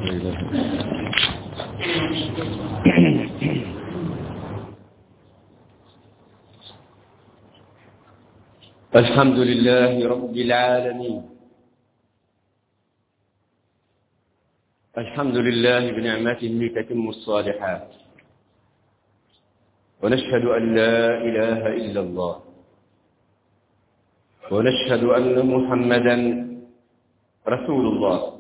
الحمد لله رب العالمين. الحمد لله بنعمته تتم الصالحات، ونشهد أن لا إله إلا الله، ونشهد أن محمدا رسول الله.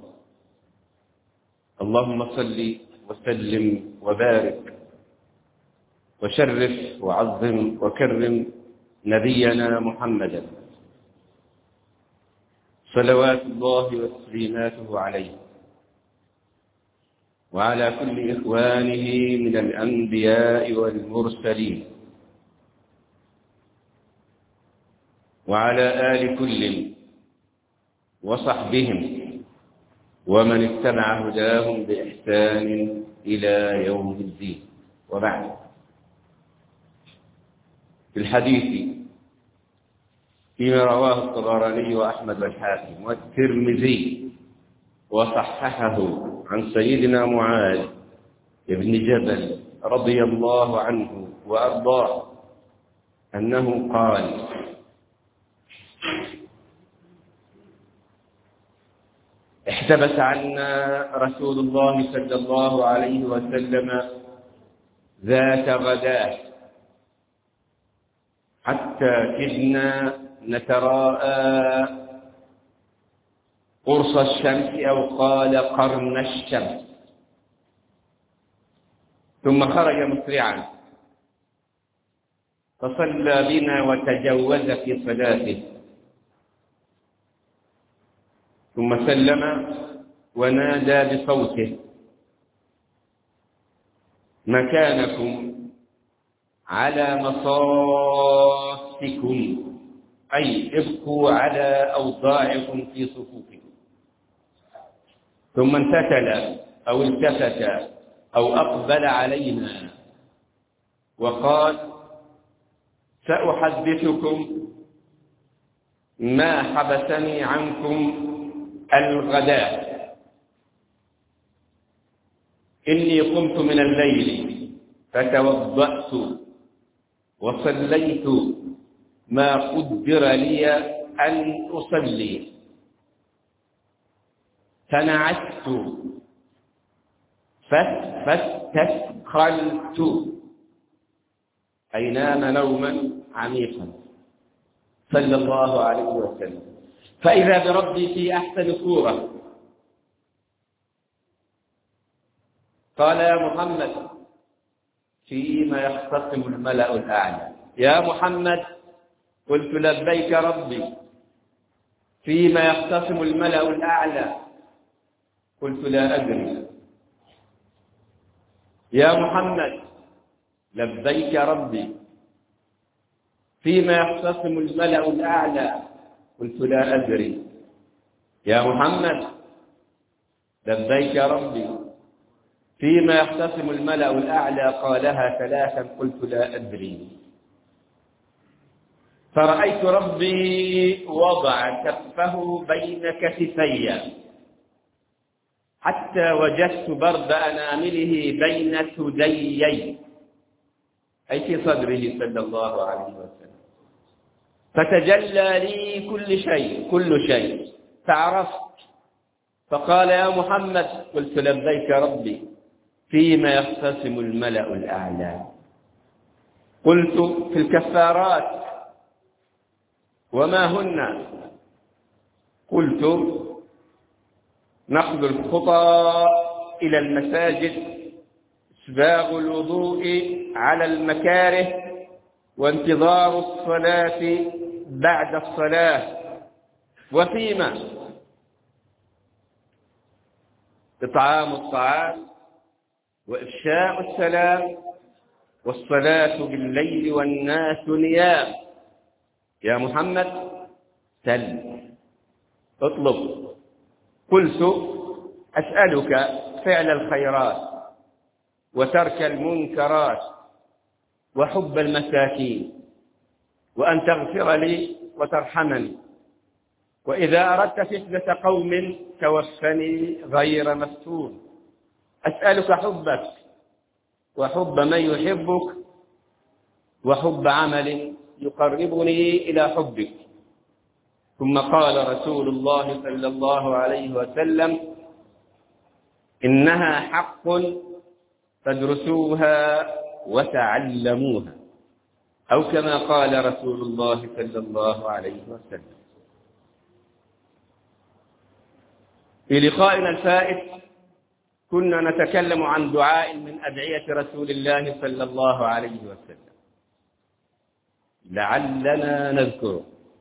اللهم صل وسلم وبارك وشرف وعظم وكرم نبينا محمدا، صلوات الله وتسليماته عليه وعلى كل إخوانه من الأنبياء والمرسلين، وعلى آل كل وصحبهم ومن اتبع هداهم بإحسان إلى يوم الدين. وبعد، في الحديث فيما رواه الطبراني وأحمد والحاكم والترمذي وصححه عن سيدنا معاذ بن جبل رضي الله عنه وأرضاه أنه قال: احتبس عنا رسول الله صلى الله عليه وسلم ذات غداة حتى كدنا نتراءى قرص الشمس أو قال قرن الشمس، ثم خرج مسرعا فصلى بنا وتجوز في صلاته، ثم سلم ونادى بصوته: مكانكم على مصافكم، أي ابقوا على أوضاعكم في صفوفكم. ثم انتكل أو التفت أو أقبل علينا وقال: سأحدثكم ما حبسني عنكم الغداء. إني قمت من الليل فتوضأت وصليت ما قدر لي أن أصلي، فنعست فاستثقلت، أي نام نوما عميقا، صلى الله عليه وسلم، فإذا بربي في أحسن صورة. قال: يا محمد، فيما يختصم الملأ الأعلى. يا محمد، قلت: لبيك ربي. فيما يختصم الملأ الأعلى؟ قلت: لا أدري. يا محمد، لبيك ربي. فيما يختصم الملأ الأعلى؟ قلت: لا أدري. يا محمد، لبيك ربي. فيما يختصم الملأ الأعلى؟ قالها ثلاثا. قلت: لا أدري. فرأيت ربي وضع كفه بين كتفي حتى وجدت برد أنامله بين ثديي، أي في صدره صلى الله عليه وسلم. فتجلى لي كل شيء فعرفت. فقال: يا محمد. قلت: لبيك ربي. فيما يختصم الملأ الأعلى؟ قلت: في الكفارات. وما هن؟ قلت: نقض الخطى إلى المساجد، إسباغ الوضوء على المكاره، وانتظار الصلاة بعد الصلاة. وفيما إطعام الطعام، وإفشاء السلام، والصلاة بالليل والناس نيام. يا محمد، سل، اطلب. قلت: أسألك فعل الخيرات وترك المنكرات وحب المساكين، وأن تغفر لي وترحمني، وإذا أردت فتنة قوم توفني غير مفتون. أسألك حبك وحب من يحبك وحب عمل يقربني إلى حبك. ثم قال رسول الله صلى الله عليه وسلم: إنها حق فادرسوها وتعلموها، أو كما قال رسول الله صلى الله عليه وسلم. في لقائنا الفائت كنا نتكلم عن دعاء من أدعية رسول الله صلى الله عليه وسلم لعلنا نذكره،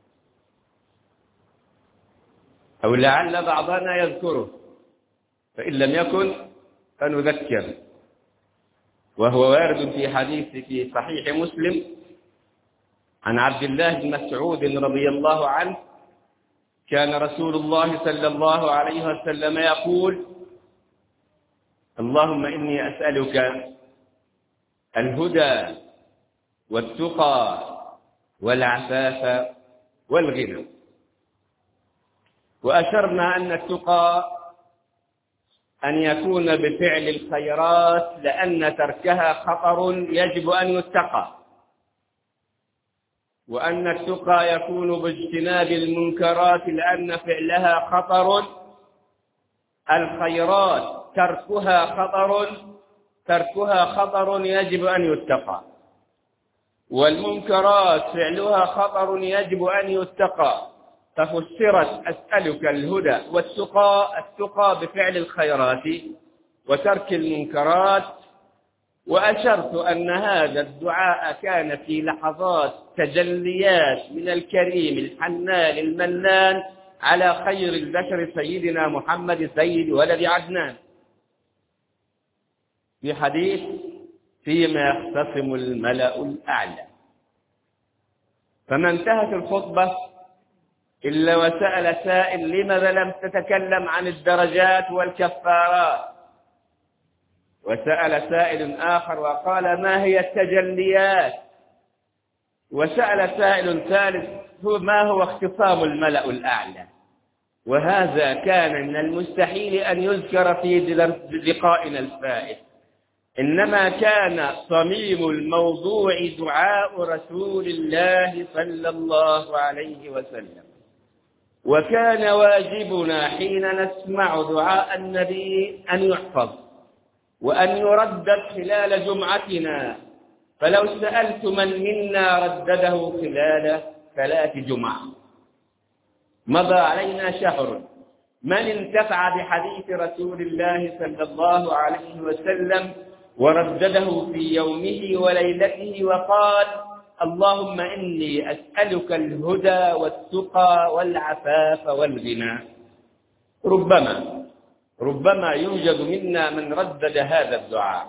أو لعل بعضنا يذكره، فإن لم يكن فنذكر. وهو وارد في حديث في صحيح مسلم عن عبد الله بن مسعود رضي الله عنه: كان رسول الله صلى الله عليه وسلم يقول: اللهم إني أسألك الهدى والتقى والعفاف والغنى. وأشرنا أن التقى أن يكون بفعل الخيرات لأن تركها خطر يجب أن يتقى، وأن التقى يكون باجتناب المنكرات لأن فعلها خطر. الخيرات تركها خطر يجب أن يتقى، والمنكرات فعلها خطر يجب أن يتقى. ففسرت أسألك الهدى التقى بفعل الخيرات وترك المنكرات. وأشرت أن هذا الدعاء كان في لحظات تجليات من الكريم الحنان المنان على خير البشر سيدنا محمد سيد ولد عدنان، في حديث فيما يختصم الملأ الأعلى. فما انتهت الخطبة إلا وسأل سائل: لماذا لم تتكلم عن الدرجات والكفارات؟ وسأل سائل آخر وقال: ما هي التجليات؟ وسأل سائل ثالث: ما هو اختصام الملأ الأعلى؟ وهذا كان من المستحيل أن يذكر في لقائنا الفائت، إنما كان صميم الموضوع دعاء رسول الله صلى الله عليه وسلم. وكان واجبنا حين نسمع دعاء النبي أن يحفظ وأن يردد خلال جمعتنا. فلو سألت من منا ردده خلال 3 جمع مضى علينا شهر. من انتفع بحديث رسول الله صلى الله عليه وسلم وردده في يومه وليلته وقال: اللهم إني أسألك الهدى والتقى والعفاف والغنى؟ ربما يوجد منا من ردد هذا الدعاء،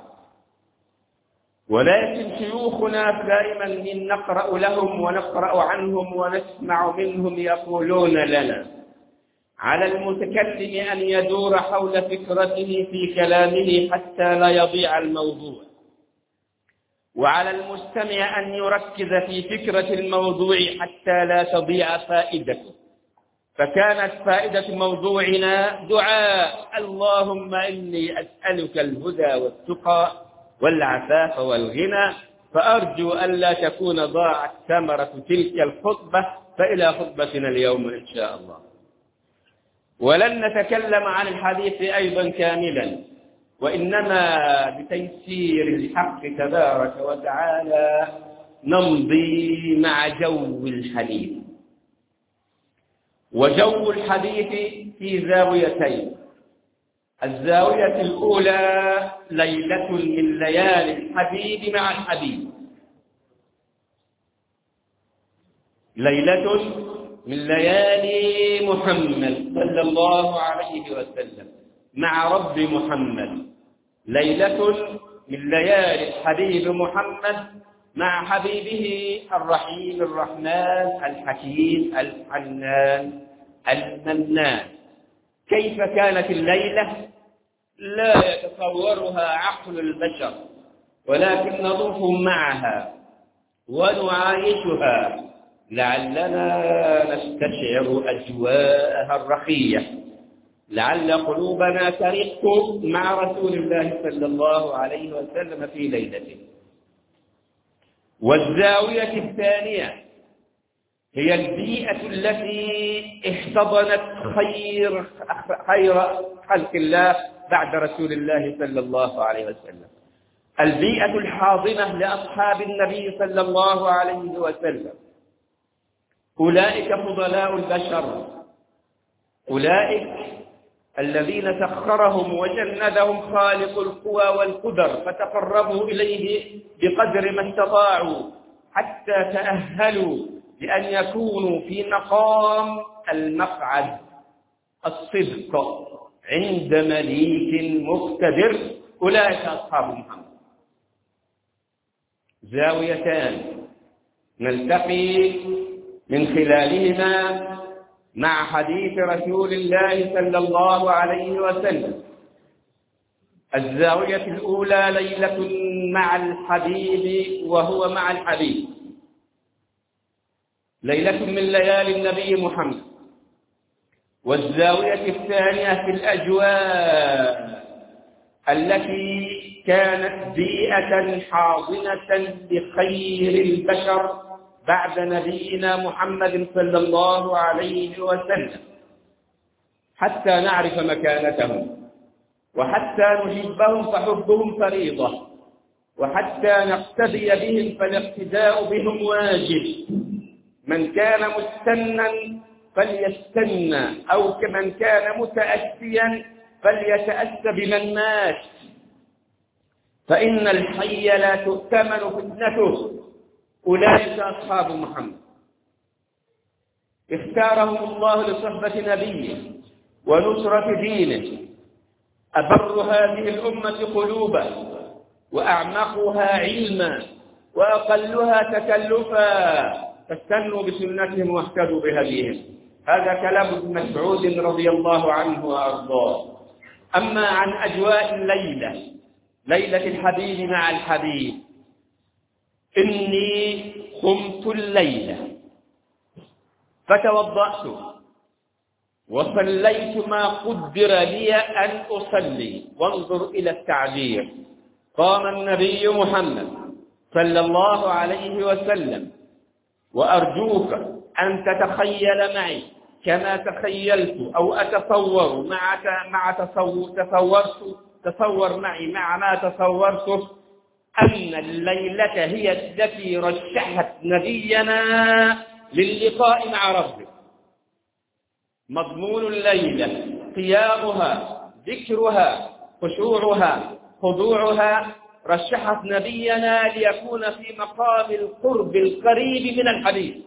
ولكن شيوخنا دائما من نقرأ لهم ونقرأ عنهم ونسمع منهم يقولون لنا: على المتكلم أن يدور حول فكرته في كلامه حتى لا يضيع الموضوع، وعلى المستمع أن يركز في فكرة الموضوع حتى لا تضيع فائدته. فكانت فائدة موضوعنا دعاء: اللهم إني أسألك الهدى والتقى والعفاف والغنى. فأرجو أن لا تكون ضاعت ثمرة تلك الخطبة، فإلى خطبتنا اليوم إن شاء الله. ولن نتكلم عن الحديث أيضا كاملا، وإنما بتيسير الحق تبارك وتعالى نمضي مع جو الحديث. وجو الحديث في زاويتين: الزاوية الأولى ليلة من ليالي الحبيب مع الحبيب، ليلة من ليالي محمد صلى الله عليه وسلم مع رب محمد، ليلة من ليالي الحبيب محمد مع حبيبه الرحيم الرحمن الحكيم الحنان المنان. كيف كانت الليلة؟ لا يتصورها عقل البشر، ولكن نطوف معها ونعايشها لعلنا نستشعر أجواءها الرخية. لعل قلوبنا ترق مع رسول الله صلى الله عليه وسلم في ليلته. والزاوية الثانية هي البيئة التي احتضنت خير خلق الله بعد رسول الله صلى الله عليه وسلم، البيئة الحاضنة لأصحاب النبي صلى الله عليه وسلم. أولئك فضلاء البشر، أولئك الذين سخرهم وجندهم خالق القوى والقدر، فتقربوا إليه بقدر ما استطاعوا حتى تأهلوا لأن يكونوا في مقام المقعد الصدق عند مليك مقتدر. أولئك أصحاب محمد. زاويتان نلتقي من خلالهما مع حديث رسول الله صلى الله عليه وسلم. الزاوية الأولى ليلة مع الحبيب وهو مع الحبيب، ليلة من ليالي النبي محمد. والزاوية الثانية في الأجواء التي كانت بيئة حاضنة لخير البشر بعد نبينا محمد صلى الله عليه وسلم، حتى نعرف مكانتهم، وحتى نحبهم فحبهم فريضة، وحتى نقتدي بهم فالاقتداء بهم واجب. من كان مستنا فليستنى، أو كمن كان متأسيا فليتأسى بمن مات، فإن الحي لا تؤتمن فتنته. أولئك أصحاب محمد، اختارهم الله لصحبة نبيه ونصرة دينه، أبر هذه الأمة قلوبا، وأعمقها علما، وأقلها تكلفا، فاستنوا بسنتهم واهتدوا بهديهم. هذا كلام ابن مسعود رضي الله عنه وأرضاه. أما عن أجواء الليلة، ليلة الحبيب مع الحبيب، إني قمت الليلة فتوضأت وصليت ما قدر لي أن أصلي. وانظر إلى التعبير، قام النبي محمد صلى الله عليه وسلم، وأرجوك أن تتخيل معي كما تخيلت أو أتصور تصور معي مع ما تصورته، أن الليلة هي التي رشحت نبينا للقاء مع ربه. مضمون الليلة قيامها، ذكرها، خشوعها، خضوعها، رشحت نبينا ليكون في مقام القرب القريب من الحبيب.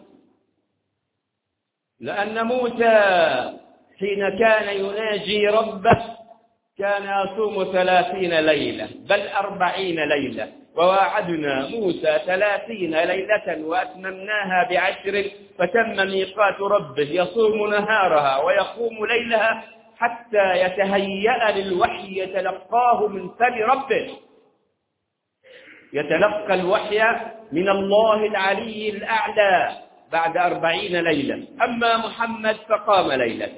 لأن موسى حين كان يناجي ربه كان يصوم 30 ليلة بل 40 ليلة، وواعدنا موسى 30 ليلة وأتممناها ب10 فتم ميقات ربه، يصوم نهارها ويقوم ليلها حتى يتهيأ للوحي يتلقاه من فم ربه، يتلقى الوحي من الله العلي الأعلى بعد 40 ليلة. أما محمد فقام ليلة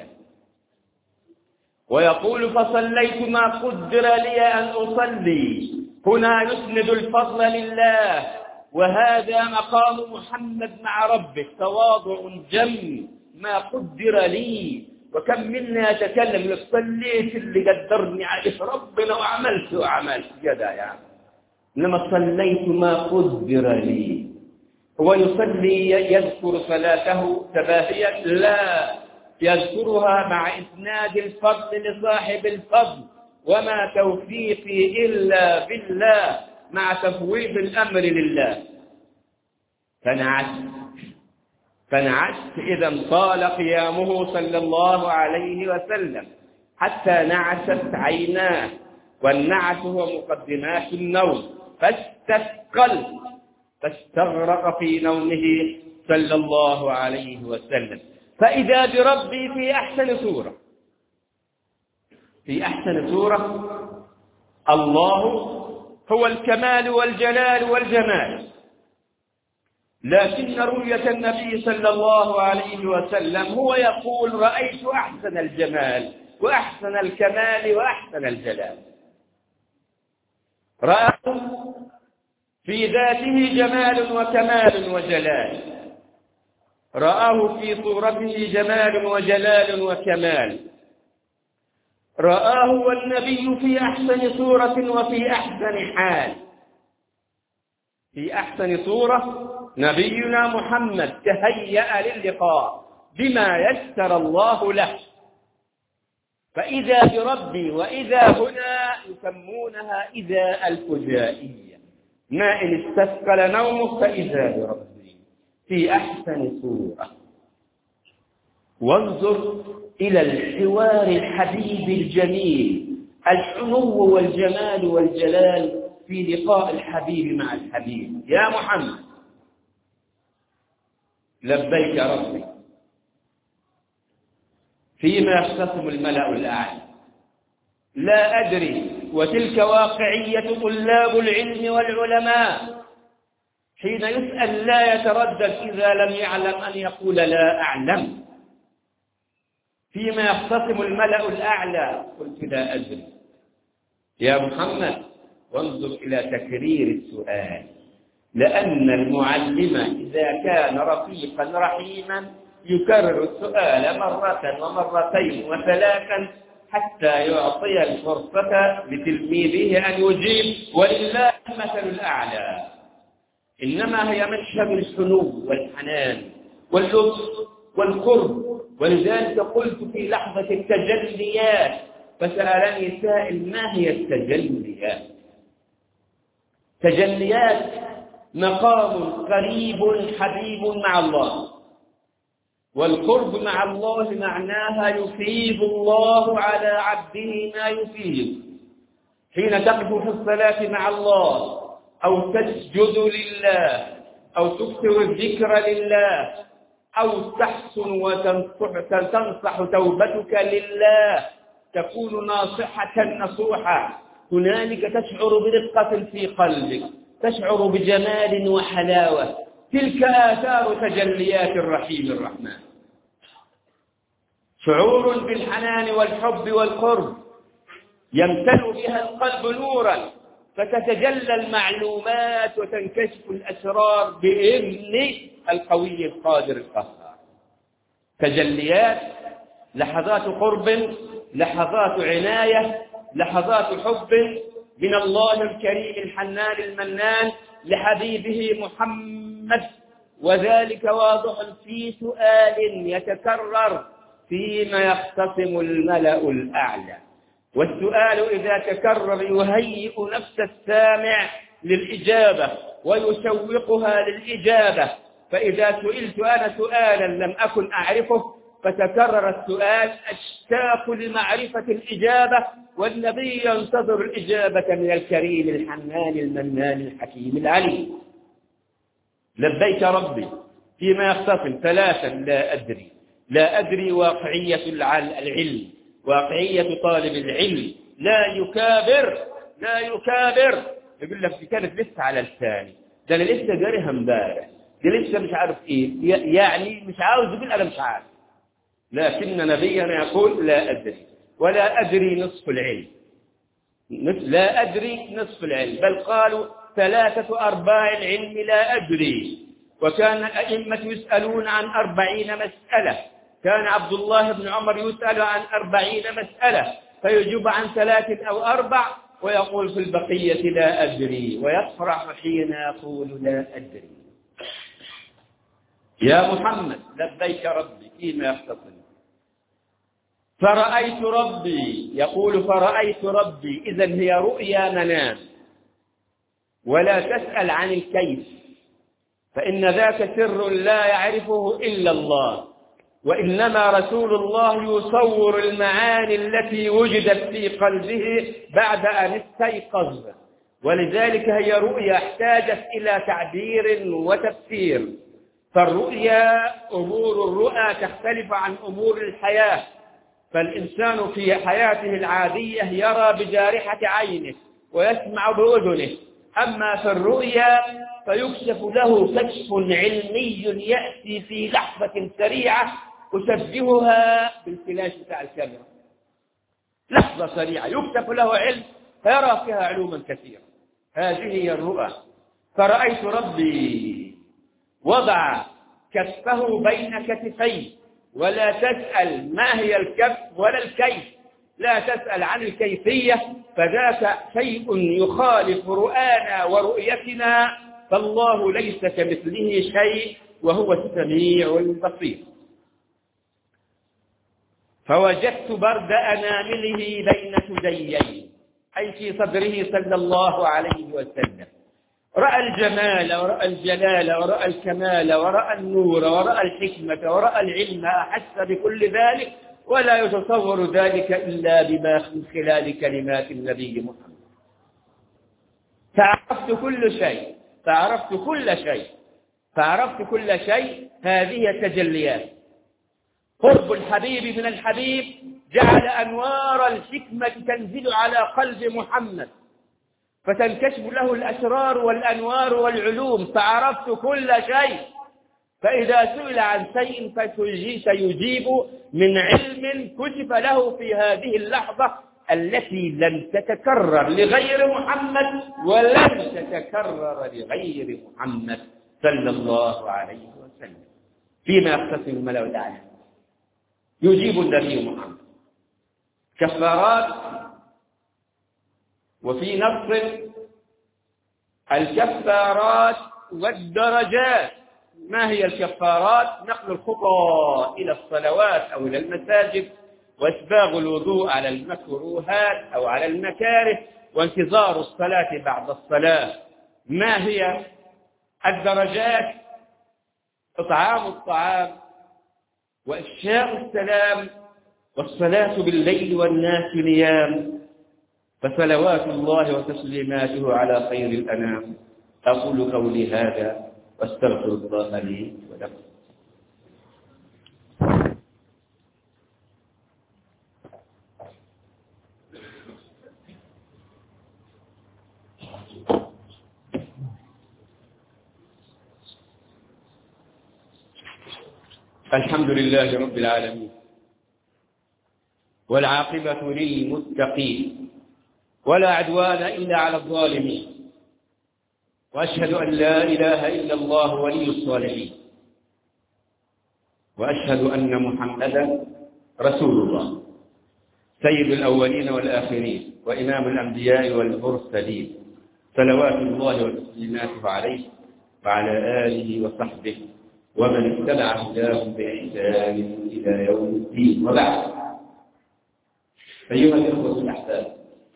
ويقول فصليت ما قدر لي أن أصلي. هنا يسند الفضل لله، وهذا مقام محمد مع ربه، تواضع جم ما قدر لي. وكم منا يتكلم صليت اللي قدرني عليه ربنا وعملت جدا يعني، إنما صليت ما قدر لي. هو يصلي يذكر صلاته تباهيا؟ لا، يذكرها مع إسناد الفضل لصاحب الفضل، وما توفيقي إلا بالله، مع تفويض الأمر لله. فنعست إذا طال قيامه صلى الله عليه وسلم حتى نعست عيناه، والنعس هو مقدمات النوم، فاستثقل فاستغرق في نومه صلى الله عليه وسلم. فإذا بربي في أحسن صورة. الله هو الكمال والجلال والجمال، لكن رؤية النبي صلى الله عليه وسلم هو يقول رأيت أحسن الجمال، وأحسن الكمال وأحسن الجلال. رآه في ذاته جمال وكمال وجلال، رآه في صورته جمال وجلال وكمال، رآه والنبي في أحسن صورة وفي أحسن حال. في أحسن صورة نبينا محمد تهيأ للقاء بما يسر الله له، فإذا بربي وإذا هنا يسمونها إذا الفجائية، ما إن استثقل نومه فإذا بربي في أحسن صورة. وانظر إلى الحوار الحبيب الجميل، الحنو والجمال والجلال في لقاء الحبيب مع الحبيب. يا محمد لبيك ربي، فيما يختصم الملأ الأعلى. لا أدري، وتلك واقعية طلاب العلم والعلماء، حين يسأل لا يتردد إذا لم يعلم أن يقول لا أعلم. فيما يختصم الملأ الأعلى قلت لا أدري يا محمد. وانظر إلى تكرير السؤال، لأن المعلم إذا كان رفيقا رحيما يكرر السؤال مرة ومرتين وثلاثا حتى يعطي الفرصة لتلميذه أن يجيب، ولله المثل الأعلى. إنما هي مشهد الحنو والحنان واللطف والقرب. ولذلك قلت في لحظة التجليات، فسألني سائل ما هي التجليات؟ تجليات مقام قريب حبيب مع الله، والقرب مع الله معناها يفيض الله على عبده ما يفيض. حين تقف في الصلاة مع الله أو تسجد لله أو تكثر الذكر لله أو تحسن وتنصح توبتك لله، تكون ناصحة نصوحة، هنالك تشعر برقة في قلبك، تشعر بجمال وحلاوة. تلك آثار تجليات الرحيم الرحمن، شعور بالحنان والحب والقرب يمتلئ بها القلب نورا، فتتجلى المعلومات وتنكشف الأسرار بإذن القوي القادر القهار. تجليات لحظات قرب، لحظات عناية، لحظات حب من الله الكريم الحنان المنان لحبيبه محمد. وذلك واضح في سؤال يتكرر فيما يختصم الملأ الأعلى، والسؤال إذا تكرر يهيئ نفس السامع للإجابة ويشوقها للإجابة. فإذا سئلت أنا سؤالا لم أكن أعرفه فتكرر السؤال أشتاق لمعرفة الإجابة، والنبي ينتظر الإجابة من الكريم الحنان المنان الحكيم العليم. لبيك ربي فيما يختصم ثلاثا لا أدري. لا أدري واقعية العلم، واقعية طالب العلم، لا يكابر لا يكابر. يقول لك دي كانت لسه على لساني، ده أنا لسه جاريها امبارح، دي لسه مش عارف إيه، يعني مش عاوز يقول أنا مش عارف. لكن نبينا يقول لا أدري، ولا أدري نصف العلم، لا أدري نصف العلم، بل قالوا 3/4 العلم لا أدري. وكان الأئمة يسألون عن 40 مسألة، كان عبد الله بن عمر يسأل عن 40 مسألة فيجيب عن 3 أو 4 ويقول في البقية لا أدري، ويفرح حين يقول لا أدري. يا محمد لبيك ربي فيما يختصم. فرأيت ربي، يقول فرأيت ربي، إذن هي رؤيا منام. ولا تسأل عن الكيف، فإن ذاك سر لا يعرفه إلا الله، وإنما رسول الله يصور المعاني التي وجدت في قلبه بعد أن استيقظ. ولذلك هي رؤيا احتاجت إلى تعبير وتفسير. فالرؤيا أمور الرؤى تختلف عن أمور الحياة. فالإنسان في حياته العادية يرى بجارحة عينه ويسمع بأذنه، أما في الرؤيا فيكشف له كشف علمي يأتي في لحظة سريعة أشبهها بالفلاش بتاع الكاميرا. لحظة سريعة يكتب له علم فيرى فيها علوما كثيرة. هذه هي الرؤى. فرأيت ربي وضع كفه بين كتفيه، ولا تسأل ما هي الكف ولا الكيف، لا تسأل عن الكيفية، فذاك شيء يخالف رؤانا ورؤيتنا، فالله ليس كمثله شيء وهو السميع البصير. فوجدت برد أنامله بين ثدييه، أي في صدره صلى الله عليه وسلم. رأى الجمال ورأى الجلال ورأى الكمال ورأى النور ورأى الحكمة ورأى العلم، أحس بكل ذلك ولا يتصور ذلك إلا بما من خلال كلمات النبي محمد. فعرفت كل شيء. هذه تجليات. قرب الحبيب من الحبيب جعل أنوار الحكمة تنزل على قلب محمد، فتنكشف له الأسرار والأنوار والعلوم، فعرفت كل شيء. فإذا سئل عن شيء سيجيب من علم كشف له في هذه اللحظة التي لن تتكرر لغير محمد ولن تتكرر لغير محمد صلى الله عليه وسلم. فيما يختص الملأ الأعلى يجيب النبي محمد كفارات. وفي نص الكفارات والدرجات. ما هي الكفارات؟ نقل الخطى إلى الصلوات أو إلى المساجد، وإسباغ الوضوء على المكروهات أو على المكاره، وانتظار الصلاة بعد الصلاة. ما هي الدرجات؟ إطعام الطعام، وإفشاء السلام، والصلاة بالليل والناس نيام، فصلوات الله وتسليماته على خير الأنام. أقول قولي هذا واستغفر الله لي ولكم. الحمد لله رب العالمين، والعاقبة للمتقين، ولا عدوان إلا على الظالمين، وأشهد أن لا إله إلا الله ولي الصالحين، وأشهد أن محمدا رسول الله سيد الأولين والآخرين وإمام الأنبياء والمرسلين، صلوات الله وتسليماته عليه وعلى آله وصحبه ومن اتبع هداهم بإحسان إلى يوم الدين. وبعد، أيها الإخوة الأحباب،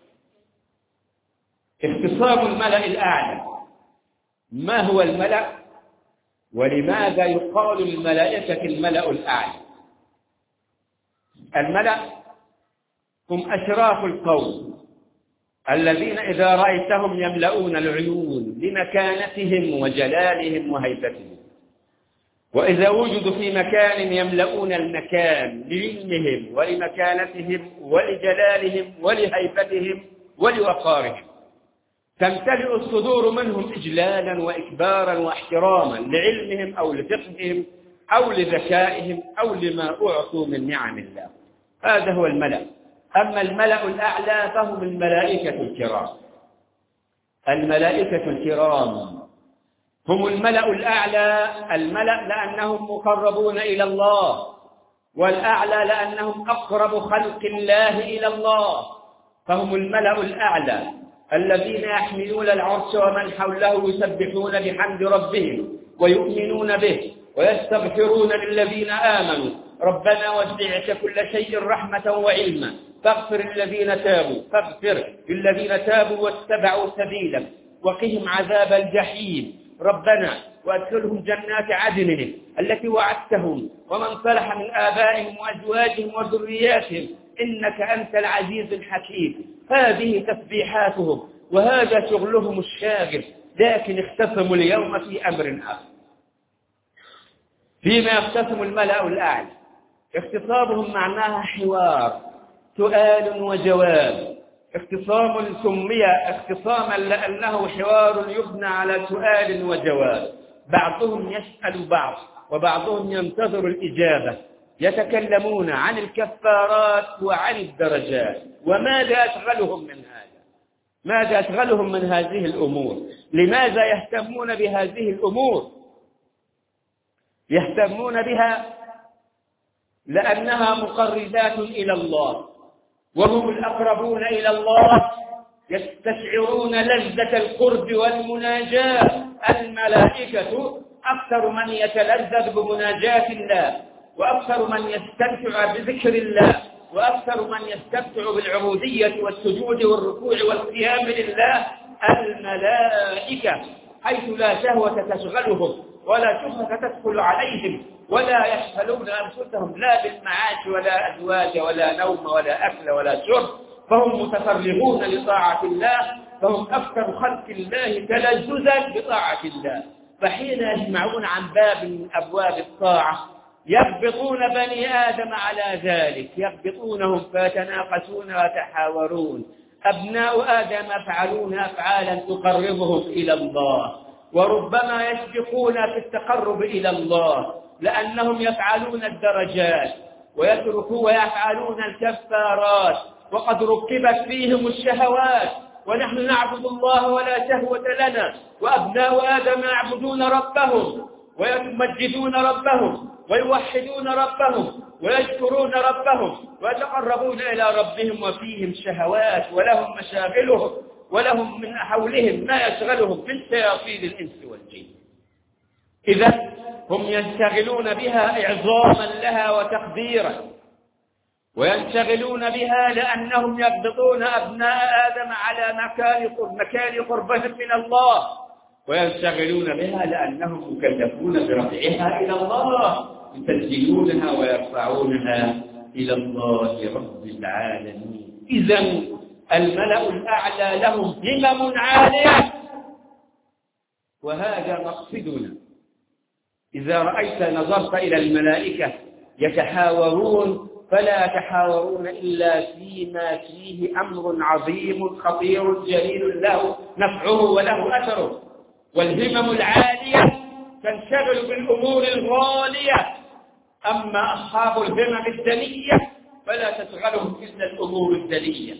اختصام الملأ الأعلى. ما هو الملأ؟ ولماذا يقال للملائكة الملأ الأعلى؟ الملأ هم أشراف القوم الذين إذا رأيتهم يملؤون العيون لمكانتهم وجلالهم وهيبتهم، وإذا وجدوا في مكان يملؤون المكان لعلمهم ولمكانتهم ولجلالهم ولهيبتهم ولوقارهم، تمتلئ الصدور منهم إجلالا وإكبارا واحتراما لعلمهم أو لفقههم أو لذكائهم أو لما أعطوا من نعم الله. هذا هو الملأ. أما الملأ الأعلى فهم الملائكة الكرام. الملائكة الكرام هم الملأ الأعلى. الملأ لأنهم مقربون إلى الله، والأعلى لأنهم أقرب خلق الله إلى الله، فهم الملأ الأعلى الذين يحملون العرش ومن حوله يسبحون بحمد ربهم ويؤمنون به ويستغفرون للذين آمنوا ربنا وسعت كل شيء رحمة وعلما فاغفر للذين تابوا واتبعوا سبيلك وقهم عذاب الجحيم ربنا وادخلهم جنات عدن التي وعدتهم ومن صلح من آبائهم وأزواجهم وذرياتهم إنك أنت العزيز الحكيم. هذه تسبيحاتهم وهذا شغلهم الشاغل، لكن اختصموا اليوم في أمر آخر. فيما يختصم الملأ الأعلى اختصامهم معناها حوار، سؤال وجواب. اختصام سمي اختصاما لأنه حوار يبنى على سؤال وجواب، بعضهم يسأل بعض وبعضهم ينتظر الإجابة، يتكلمون عن الكفارات وعن الدرجات. وماذا أشغلهم من هذا؟ ماذا أشغلهم من هذه الأمور؟ لماذا يهتمون بهذه الأمور؟ يهتمون بها لأنها مقربات إلى الله، وهم الأقربون إلى الله يستشعرون لذة القرب والمناجاة. الملائكة أكثر من يتلذذ بمناجاة الله، وأكثر من يستمتع بذكر الله، وأكثر من يستمتع بالعبودية والسجود والركوع والقيام لله الملائكة، حيث لا شهوة تشغلهم ولا شبهة تدخل عليهم، ولا يشغلون أنفسهم لا بالمعاش ولا أزواج ولا نوم ولا أكل ولا شرب، فهم متفرغون لطاعة الله، فهم أكثر خلق الله تلذذا بطاعة الله. فحين يسمعون عن باب من أبواب الطاعة يربطون بني آدم على ذلك، يربطونهم فيتناقشون ويتحاورون. أبناء آدم يفعلون أفعالا تقربهم إلى الله، وربما يسبقون في التقرب إلى الله لأنهم يفعلون الدرجات ويفعلون الكفارات، وقد ركبت فيهم الشهوات، ونحن نعبد الله ولا شهوة لنا، وأبناء آدم يعبدون ربهم ويمجدون ربهم ويوحدون ربهم ويشكرون ربهم ويتقربون إلى ربهم، وفيهم شهوات ولهم مشاغلهم ولهم من حولهم ما يشغلهم من شياطين الإنس والجن. إذا هم ينشغلون بها إعظاما لها وتقديرا، وينشغلون بها لأنهم يربطون أبناء آدم على مكان قربهم من الله، وينشغلون بها لأنهم مكلفون برفعها إلى الله، يسجلونها ويرفعونها إلى الله رب العالمين. إذا الملأ الأعلى لهم همم عالية، وهذا مقصدنا. إذا رأيت نظرت إلى الملائكة يتحاورون فلا يتحاورون إلا فيما فيه أمر عظيم خطير جليل له نفعه وله أثره. والهمم العالية تنشغل بالأمور الغالية، أما أصحاب الهمم الدنية فلا تشغلهم إلا الأمور الدنية.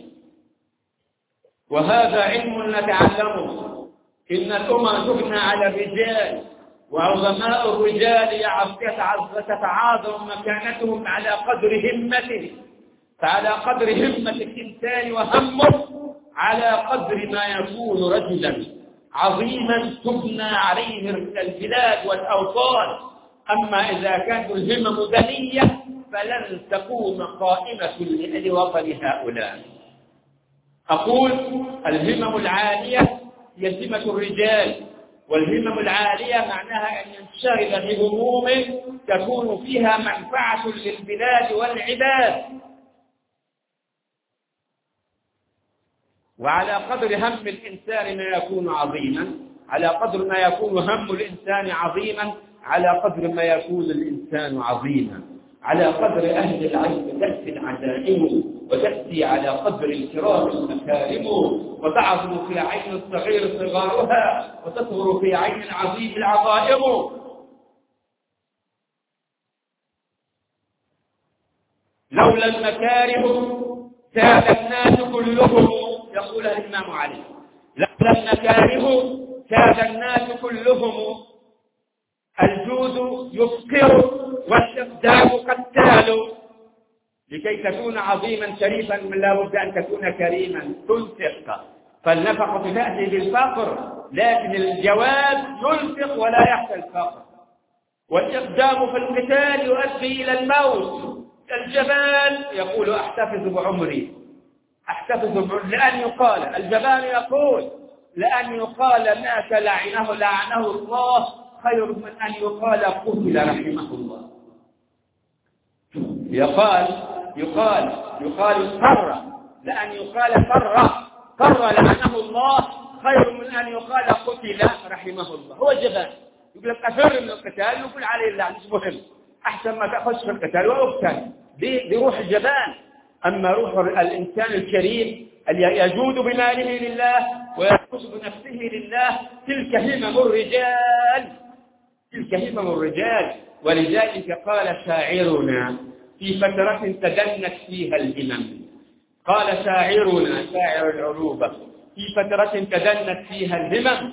وهذا علم نتعلمه. إن الأمم تبنى على الرجال، وعظماء الرجال تتعاظم مكانتهم على قدر همته، فعلى قدر همة الإنسان وهمه على قدر ما يكون رجلا عظيما تبنى عليه البلاد والأوطان. أما إذا كانت الهمم دنية فلن تقوم قائمة لوطن هؤلاء. أقول الهمم العالية هي همة الرجال، والهمم العالية معناها أن ينشغل بهموم تكون فيها منفعة للبلاد والعباد. وعلى قدر هم الإنسان ما يكون عظيما، على قدر ما يكون هم الإنسان عظيما، على قدر ما يكون الإنسان عظيما. على قدر أهل العلم تأتي العزائم، وتأتي على قدر الكرام المكارم، وتعظم في عين الصغير صغارها، وتصغر في عين العظيم العظائم. لولا المكارم كان الناس كلهم، يقول الإمام علي، لولا المكارم كان الناس كلهم. الجود يفقر والإقدام قتال. لكي تكون عظيما شريفا لا بد أن تكون كريما، تنفق. فالنفقة تأتي بالفقر، لكن الجواد ينفق ولا يخشى الفقر. والإقدام في القتال يؤدي إلى الموت. الجبان يقول أحتفظ بعمري، أحتفظ بعمري، لأن يقال الجبان يقول لأن يقال مات لعنه الله خير من أن يقال قتل رحمه الله. يقال فر، لأن يقال فر لعنه الله خير من أن يقال قتل رحمه الله. هو جبان يقول لك أفر من القتال، يقول عليه اللعنة، مش مهم، أحسن ما تخش في القتال وأقتل. دي روح الجبان. أما روح الإنسان الكريم اللي يجود بماله لله ويأخذ بنفسه لله، تلك همم الرجال، تلك همم الرجال. ولذلك قال شاعرنا في فترة تدنت فيها الهمم، قال شاعرنا شاعر العروبة في فترة تدنت فيها الهمم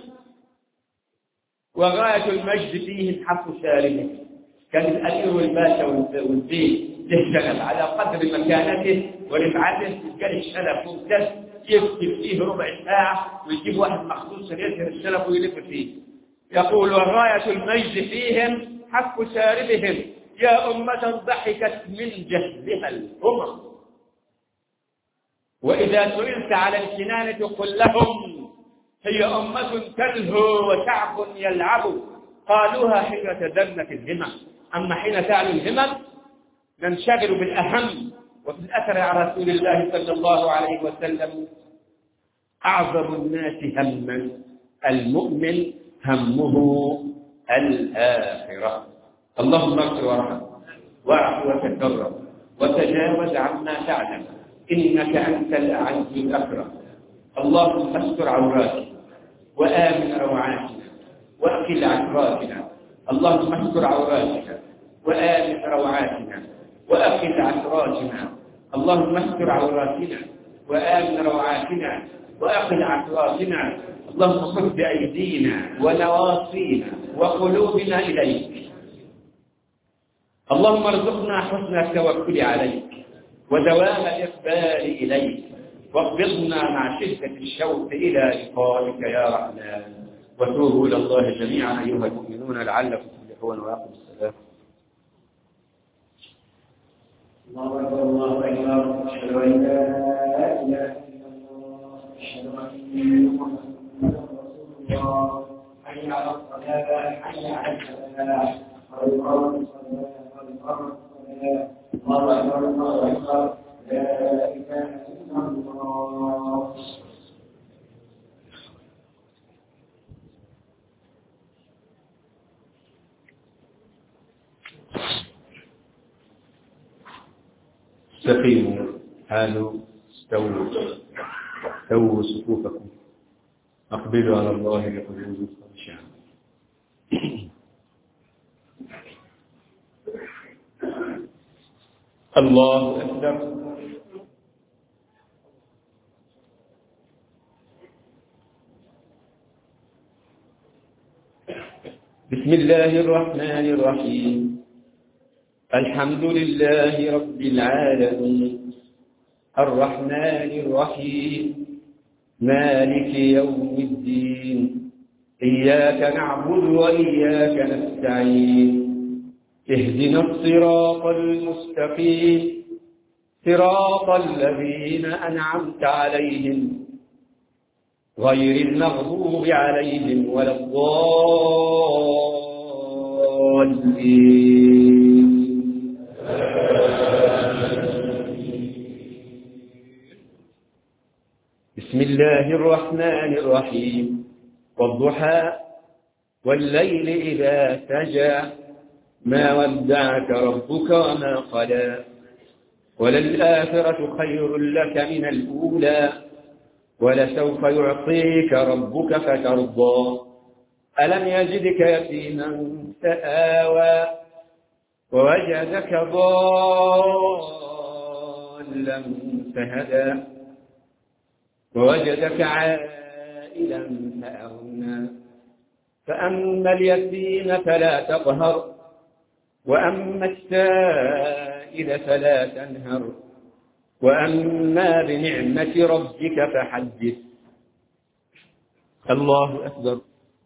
وغاية المجد فيهم حق شاربه. كان الأمير والباشا والزين يشتغل على قدر مكانته ورفعته، كان الشلف ممتاز يكتب فيه ربع ساعة ويجيب واحد مخصوص يظهر الشلف ويلف فيه. يقول وغاية المجد فيهم حق شاربهم يا أمة ضحكت من جهلها الأمم. وإذا سئلت على الكنانة قل لهم هي أمة تلهو وشعب يلعب، قالوها حين تدنت الهمم. أما حين تعلو الهمم ننشغل بالأهم. وفي الأثر عن رسول الله صلى الله عليه وسلم أعظم الناس هما المؤمن همه الآخرة. اللهم اغفر وارحم واعف وتكرم وتجاوز عما تعلم إنك أنت الأعز الأكرم. اللهم استر عوراتنا وآمن روعاتنا وأقل عثراتنا. اللهم استر عوراتنا وآمن روعاتنا وأقل عثراتنا. اللهم استر عوراتنا وآمن روعاتنا وأقل عثراتنا. اللهم خذ بأيدينا ونواصينا وقلوبنا إليك. اللهم ارزقنا حسن التوكل عليك ودوام الإقبال إليك، واقبضنا مع شدة الشوق إلى لقائك يا رحمن. وتوبوا إلى الله جميعا أيها المؤمنون لعلكم تفلحون. وأقم السلام. الله أكبر الله أكبر. أشهد أن لا إله إلا الله. أشهد أن محمدا رسول الله. حي على الصلاة حي على الفلاح. قد قامت الصلاة قد قامت الصلاة. الله أكبر الله أكبر. لا إله إلا الله. استقيموا حالوا استووا صفوفكم أقبلوا على الله بقلوب خاشعة. الله أكبر. بسم الله الرحمن الرحيم. الحمد لله رب العالمين الرحمن الرحيم مالك يوم الدين إياك نعبد وإياك نستعين اهدنا الصراط المستقيم صراط الذين أنعمت عليهم غير المغضوب عليهم ولا الضالين. بسم الله الرحمن الرحيم والضحى والليل إذا سجى ما ودعك ربك وما قلى وللآخرة خير لك من الأولى ولسوف يعطيك ربك فترضى ألم يجدك يتيما فآوى ووجدك ضالا فهدى ووجدك عائلا فأغنى فأما اليتيم فلا تقهر وأما السائل فلا تنهر وأما بنعمة ربك فحدث. الله أكبر.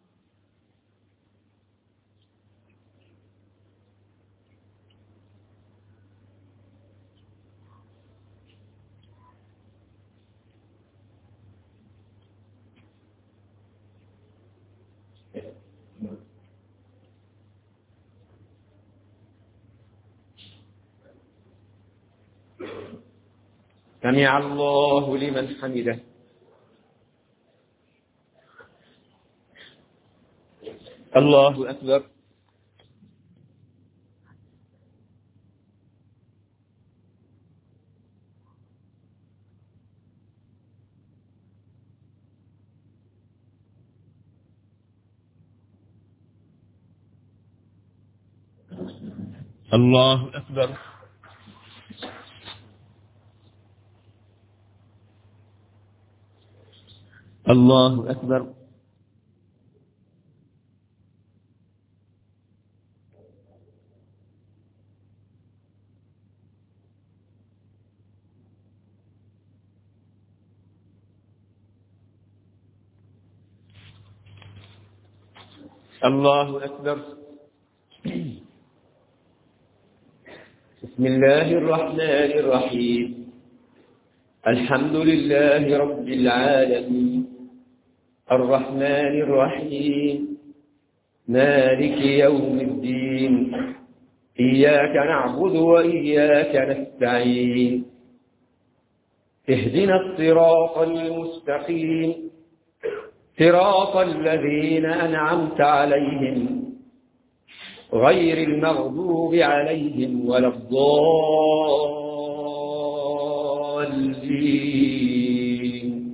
سمع الله لمن حمده. الله أكبر. الله أكبر. الله أكبر. الله أكبر. بسم الله الرحمن الرحيم. الحمد لله رب العالمين الرحمن الرحيم مالك يوم الدين إياك نعبد وإياك نستعين اهدنا الصراط المستقيم صراط الذين أنعمت عليهم غير المغضوب عليهم ولا الضالين.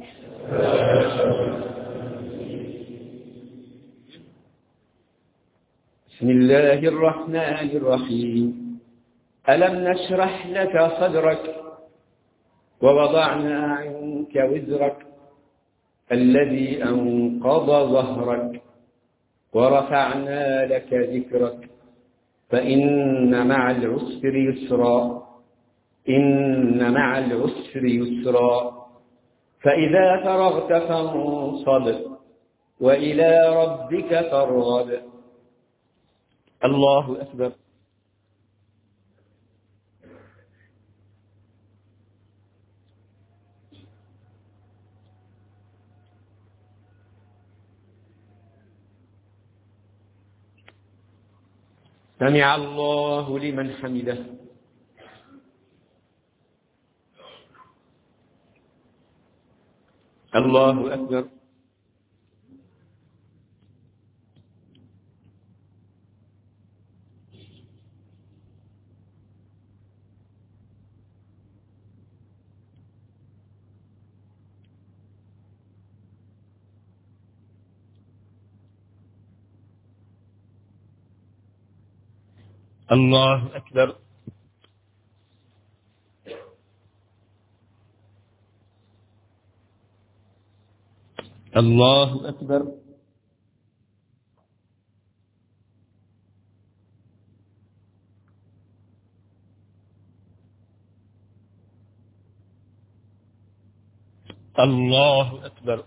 بسم الله الرحمن الرحيم. ألم نشرح لك صدرك ووضعنا عنك وزرك الذي أنقض ظهرك ورفعنا لك ذكرك فإن مع العسر يسرا إن مع العسر يسرا فإذا فرغت فانصب وإلى ربك فارغب. الله أكبر. سمع الله لمن حمده. الله أكبر. الله أكبر. الله أكبر. الله أكبر.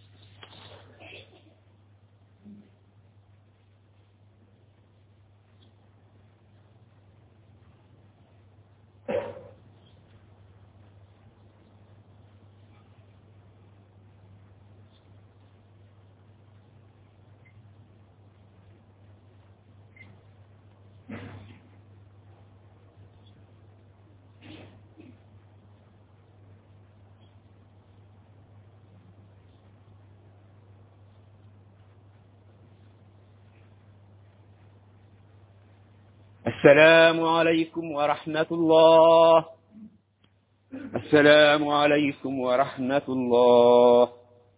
السلام عليكم ورحمة الله. السلام عليكم ورحمة الله.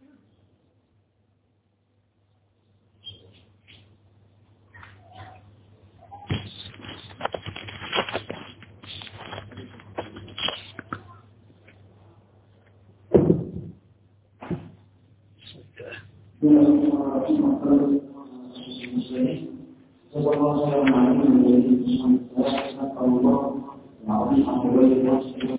صلى الله عليه وسلم.